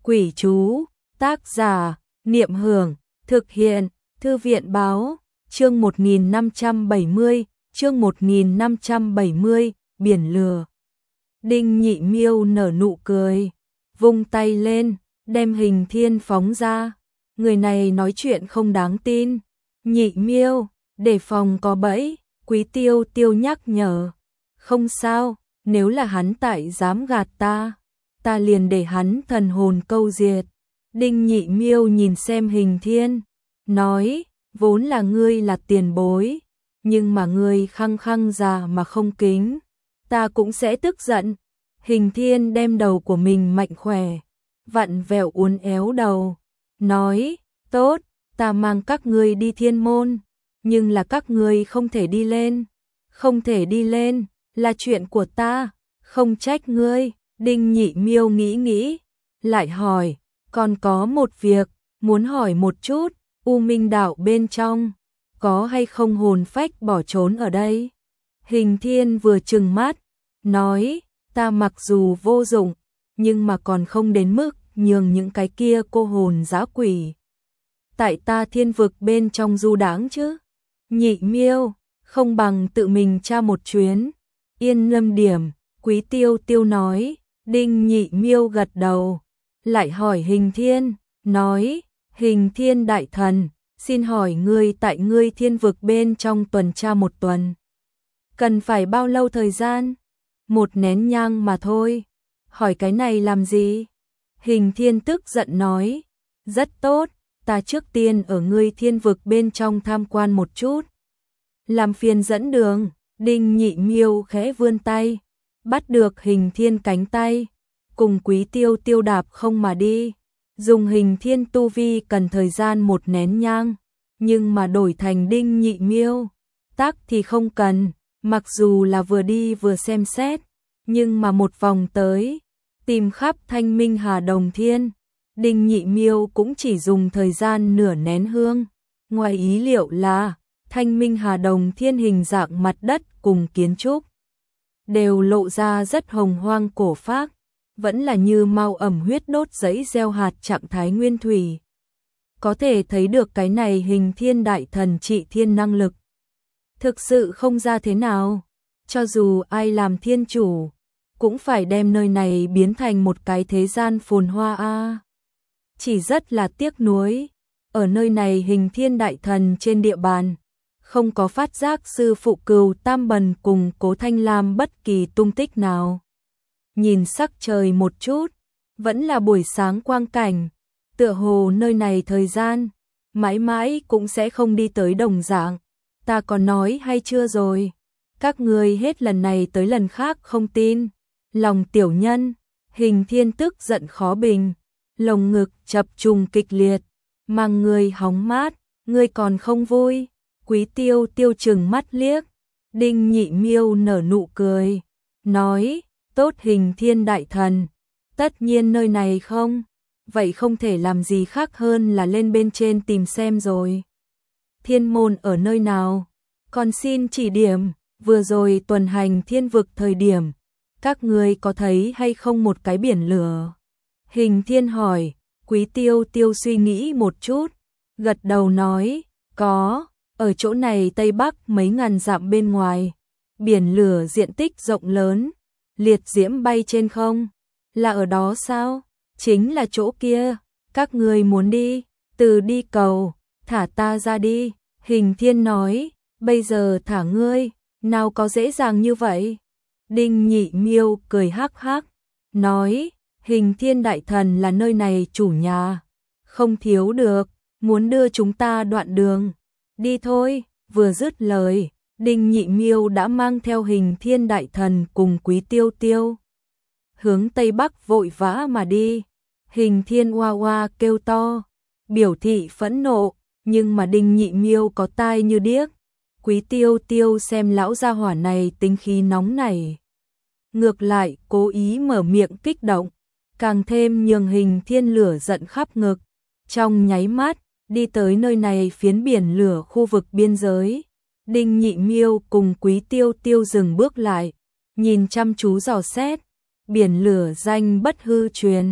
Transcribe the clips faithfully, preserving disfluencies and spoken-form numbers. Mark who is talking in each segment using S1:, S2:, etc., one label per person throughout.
S1: Quỷ chú, tác giả, Niệm Hưởng, thực hiện, Thư viện báo, chương một nghìn năm trăm bảy mươi, chương một nghìn năm trăm bảy mươi, biển lửa. Đinh Nhị Miêu nở nụ cười, vung tay lên, đem Hình Thiên phóng ra. Người này nói chuyện không đáng tin. Nhị Miêu, đề phòng có bẫy, Quý Tiêu Tiêu nhắc nhở. Không sao, nếu là hắn tại dám gạt ta, ta liền để hắn thần hồn câu diệt. Đinh Nhị Miêu nhìn xem Hình Thiên, nói, vốn là ngươi là tiền bối, nhưng mà ngươi khăng khăng già mà không kính, ta cũng sẽ tức giận. Hình Thiên đem đầu của mình mạnh khỏe, vặn vẹo uốn éo đầu, nói, tốt, ta mang các ngươi đi thiên môn, nhưng là các ngươi không thể đi lên, không thể đi lên, là chuyện của ta, không trách ngươi. Đinh Nhị Miêu nghĩ nghĩ, lại hỏi, còn có một việc, muốn hỏi một chút, U Minh Đạo bên trong, có hay không hồn phách bỏ trốn ở đây? Hình Thiên vừa trừng mắt, nói, ta mặc dù vô dụng, nhưng mà còn không đến mức nhường những cái kia cô hồn dã quỷ tại ta thiên vực bên trong du đãng chứ. Nhị Miêu, không bằng tự mình tra một chuyến. Yên Lâm điểm, Quý Tiêu Tiêu nói. Đinh Nhị Miêu gật đầu, lại hỏi Hình Thiên, nói, Hình Thiên đại thần, xin hỏi ngươi tại ngươi thiên vực bên trong tuần tra một tuần, cần phải bao lâu thời gian? Một nén nhang mà thôi. Hỏi cái này làm gì? Hình Thiên tức giận nói, rất tốt, ta trước tiên ở ngươi thiên vực bên trong tham quan một chút. Làm phiền dẫn đường. Đinh Nhị Miêu khẽ vươn tay, bắt được Hình Thiên cánh tay, cùng Quý Tiêu Tiêu đạp không mà đi. Dùng Hình Thiên tu vi cần thời gian một nén nhang, nhưng mà đổi thành Đinh Nhị Miêu, tác thì không cần, mặc dù là vừa đi vừa xem xét, nhưng mà một vòng tới, tìm khắp Thanh Minh Hà Đồng Thiên, Đinh Nhị Miêu cũng chỉ dùng thời gian nửa nén hương. Ngoài ý liệu là, Thanh Minh Hà Đồng Thiên hình dạng mặt đất cùng kiến trúc đều lộ ra rất hồng hoang cổ phác, vẫn là như mau ẩm huyết đốt giấy gieo hạt trạng thái nguyên thủy. Có thể thấy được cái này Hình Thiên đại thần trị thiên năng lực thực sự không ra thế nào, cho dù ai làm thiên chủ cũng phải đem nơi này biến thành một cái thế gian phồn hoa a. À. Chỉ rất là tiếc nuối, ở nơi này Hình Thiên đại thần trên địa bàn không có phát giác sư phụ Cừu Tam Bần cùng Cố Thanh Lam bất kỳ tung tích nào. Nhìn sắc trời một chút, vẫn là buổi sáng quang cảnh, tựa hồ nơi này thời gian mãi mãi cũng sẽ không đi tới đồng dạng. Ta còn nói hay chưa rồi, các ngươi hết lần này tới lần khác không tin. Lòng tiểu nhân, Hình Thiên tức giận khó bình, lồng ngực chập trùng kịch liệt, mang người hóng mát, ngươi còn không vui. Quý Tiêu Tiêu trừng mắt liếc, Đinh Nhị Miêu nở nụ cười, nói, tốt Hình Thiên đại thần, tất nhiên nơi này không, vậy không thể làm gì khác hơn là lên bên trên tìm xem rồi. Thiên môn ở nơi nào? Còn xin chỉ điểm, vừa rồi tuần hành thiên vực thời điểm, các ngươi có thấy hay không một cái biển lửa? Hình Thiên hỏi. Quý Tiêu Tiêu suy nghĩ một chút, gật đầu nói, có. Ở chỗ này Tây Bắc mấy ngàn dặm bên ngoài, biển lửa diện tích rộng lớn, liệt diễm bay trên không, là ở đó sao? Chính là chỗ kia, các ngươi muốn đi, từ đi cầu, thả ta ra đi. Hình Thiên nói, bây giờ thả ngươi, nào có dễ dàng như vậy? Đinh Nhị Miêu cười hắc hắc, nói, Hình Thiên đại thần là nơi này chủ nhà, không thiếu được, muốn đưa chúng ta đoạn đường. Đi thôi. Vừa dứt lời, Đinh Nhị Miêu đã mang theo Hình Thiên đại thần cùng Quý Tiêu Tiêu hướng Tây Bắc vội vã mà đi. Hình Thiên oa oa kêu to, biểu thị phẫn nộ, nhưng mà Đinh Nhị Miêu có tai như điếc. Quý Tiêu Tiêu xem lão gia hỏa này tính khí nóng nảy, ngược lại cố ý mở miệng kích động, càng thêm nhường Hình Thiên lửa giận khắp ngực. Trong nháy mắt đi tới nơi này phiến biển lửa khu vực biên giới, Đinh Nhị Miêu cùng Quý Tiêu Tiêu dừng bước lại, nhìn chăm chú dò xét, biển lửa danh bất hư truyền,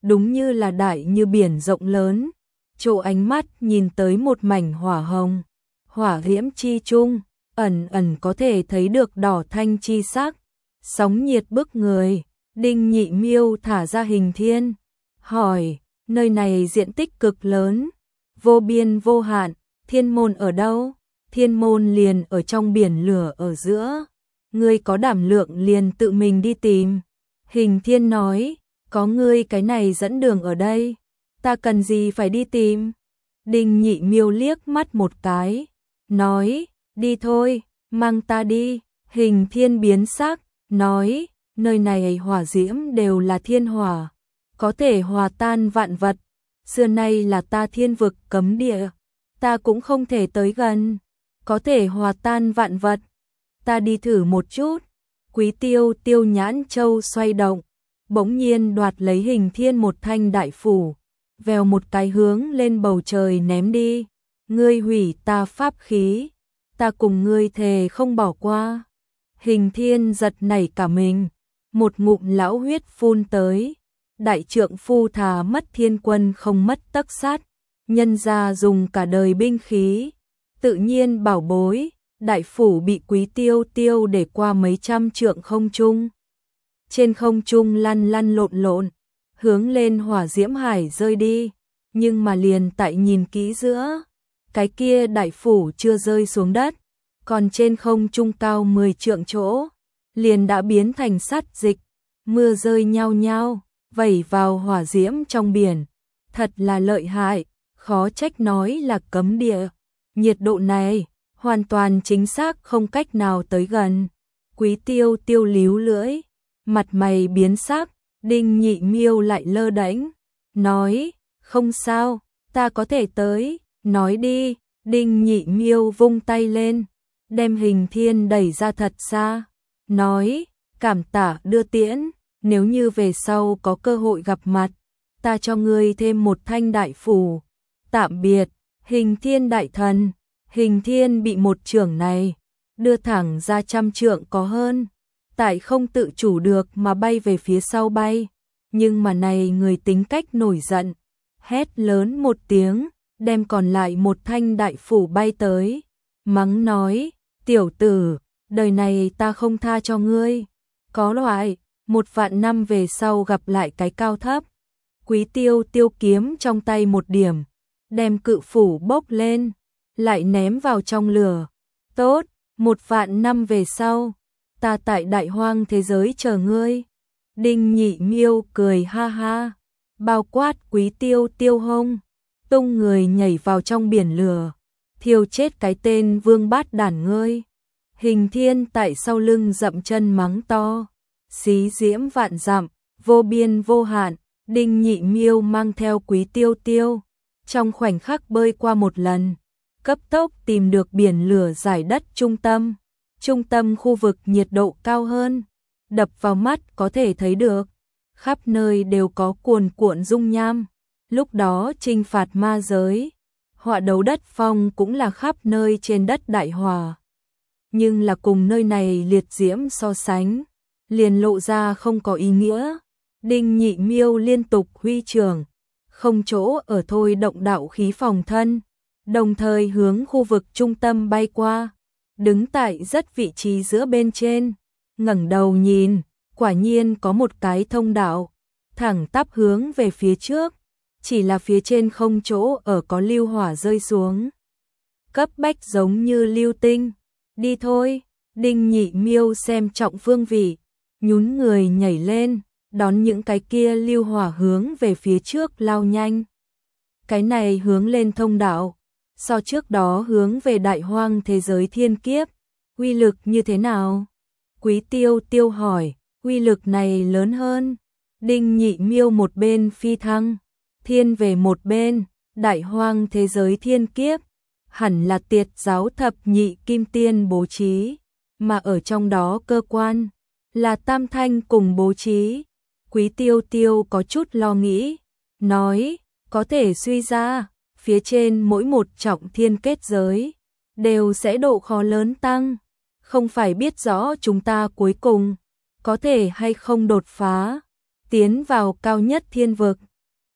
S1: đúng như là đại như biển rộng lớn, chỗ ánh mắt nhìn tới một mảnh hỏa hồng, hỏa diễm chi chung, ẩn ẩn có thể thấy được đỏ thanh chi sắc, sóng nhiệt bức người. Đinh Nhị Miêu thả ra Hình Thiên, hỏi, nơi này diện tích cực lớn, vô biên vô hạn, thiên môn ở đâu? Thiên môn liền ở trong biển lửa ở giữa, ngươi có đảm lượng liền tự mình đi tìm. Hình Thiên nói, có ngươi cái này dẫn đường ở đây, ta cần gì phải đi tìm? Đinh Nhị Miêu liếc mắt một cái, nói, đi thôi, mang ta đi. Hình Thiên biến sắc, nói, nơi này hỏa diễm đều là thiên hỏa, có thể hòa tan vạn vật, xưa nay là ta thiên vực cấm địa, ta cũng không thể tới gần, có thể hòa tan vạn vật, ta đi thử một chút. Quý Tiêu Tiêu nhãn châu xoay động, bỗng nhiên đoạt lấy Hình Thiên một thanh đại phủ, vèo một cái hướng lên bầu trời ném đi, ngươi hủy ta pháp khí, ta cùng ngươi thề không bỏ qua. Hình Thiên giật nảy cả mình, một ngụm lão huyết phun tới, đại trượng phu thà mất thiên quân không mất tấc sát, nhân ra dùng cả đời binh khí, tự nhiên bảo bối, đại phủ bị Quý Tiêu Tiêu để qua mấy trăm trượng không trung. Trên không trung lăn lăn lộn lộn, hướng lên hỏa diễm hải rơi đi, nhưng mà liền tại nhìn kỹ giữa, cái kia đại phủ chưa rơi xuống đất, còn trên không trung cao mười trượng chỗ, liền đã biến thành sắt dịch, mưa rơi nhao nhao, vẩy vào hỏa diễm trong biển, thật là lợi hại, khó trách nói là cấm địa, nhiệt độ này, hoàn toàn chính xác không cách nào tới gần. Quý Tiêu Tiêu líu lưỡi, mặt mày biến sắc, Đinh Nhị Miêu lại lơ đễnh, nói, không sao, ta có thể tới, nói đi. Đinh Nhị Miêu vung tay lên, đem Hình Thiên đẩy ra thật xa, nói, cảm tạ đưa tiễn, nếu như về sau có cơ hội gặp mặt, ta cho ngươi thêm một thanh đại phủ, tạm biệt. Hình Thiên đại thần. Hình Thiên bị một chưởng này đưa thẳng ra trăm trượng có hơn, tại không tự chủ được mà bay về phía sau bay, nhưng mà này người tính cách nổi giận, hét lớn một tiếng, đem còn lại một thanh đại phủ bay tới, mắng nói, tiểu tử, đời này ta không tha cho ngươi, có loại, một vạn năm về sau gặp lại cái cao thấp. Quý Tiêu Tiêu kiếm trong tay một điểm, đem cự phủ bốc lên, lại ném vào trong lửa. Tốt, một vạn năm về sau, ta tại đại hoang thế giới chờ ngươi. Đinh Nhị Miêu cười ha ha, bao quát Quý Tiêu Tiêu hông, tung người nhảy vào trong biển lửa, thiêu chết cái tên vương bát đản ngươi. Hình Thiên tại sau lưng dậm chân mắng to, xí diễm vạn dặm, vô biên vô hạn. Đinh Nhị Miêu mang theo Quý Tiêu Tiêu, trong khoảnh khắc bơi qua một lần, cấp tốc tìm được biển lửa giải đất trung tâm. Trung tâm khu vực nhiệt độ cao hơn, đập vào mắt có thể thấy được, khắp nơi đều có cuồn cuộn dung nham. Lúc đó trinh phạt ma giới, họa đấu đất phong cũng là khắp nơi trên đất đại hòa. Nhưng là cùng nơi này liệt diễm so sánh, liền lộ ra không có ý nghĩa. Đinh Nhị Miêu liên tục huy trường, không chỗ ở thôi động đạo khí phòng thân, đồng thời hướng khu vực trung tâm bay qua, đứng tại rất vị trí giữa bên trên, ngẩng đầu nhìn, quả nhiên có một cái thông đạo, thẳng tắp hướng về phía trước, chỉ là phía trên không chỗ ở có lưu hỏa rơi xuống. Cấp bách giống như lưu tinh, đi thôi. Đinh Nhị Miêu xem trọng phương vị, nhún người nhảy lên, đón những cái kia lưu hỏa hướng về phía trước lao nhanh. Cái này hướng lên thông đạo, so trước đó hướng về đại hoang thế giới thiên kiếp, uy lực như thế nào? Quý Tiêu Tiêu hỏi, uy lực này lớn hơn. Đinh Nhị Miêu một bên phi thăng, thiên về một bên, đại hoang thế giới thiên kiếp, hẳn là Tiệt giáo thập nhị kim tiên bố trí, mà ở trong đó cơ quan là Tam Thanh cùng bố trí. Quý Tiêu Tiêu có chút lo nghĩ, nói, có thể suy ra, phía trên mỗi một trọng thiên kết giới, đều sẽ độ khó lớn tăng, không phải biết rõ chúng ta cuối cùng, có thể hay không đột phá, tiến vào cao nhất thiên vực.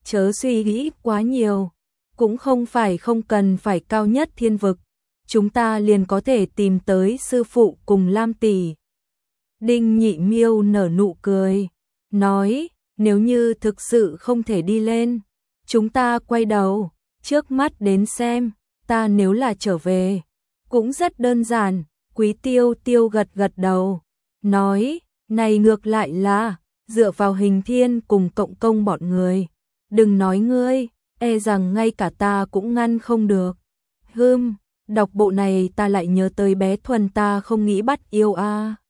S1: chớ suy nghĩ quá nhiều, cũng không phải không cần phải cao nhất thiên vực, chúng ta liền có thể tìm tới sư phụ cùng Lam tỷ. Đinh Nhị Miêu nở nụ cười, nói, nếu như thực sự không thể đi lên, chúng ta quay đầu, trước mắt đến xem, ta nếu là trở về, cũng rất đơn giản. Quý Tiêu Tiêu gật gật đầu, nói, này ngược lại là, dựa vào Hình Thiên cùng Cộng Công bọn người, đừng nói ngươi, e rằng ngay cả ta cũng ngăn không được. Hừm, đọc bộ này ta lại nhớ tới bé Thuần ta không nghĩ bắt yêu a.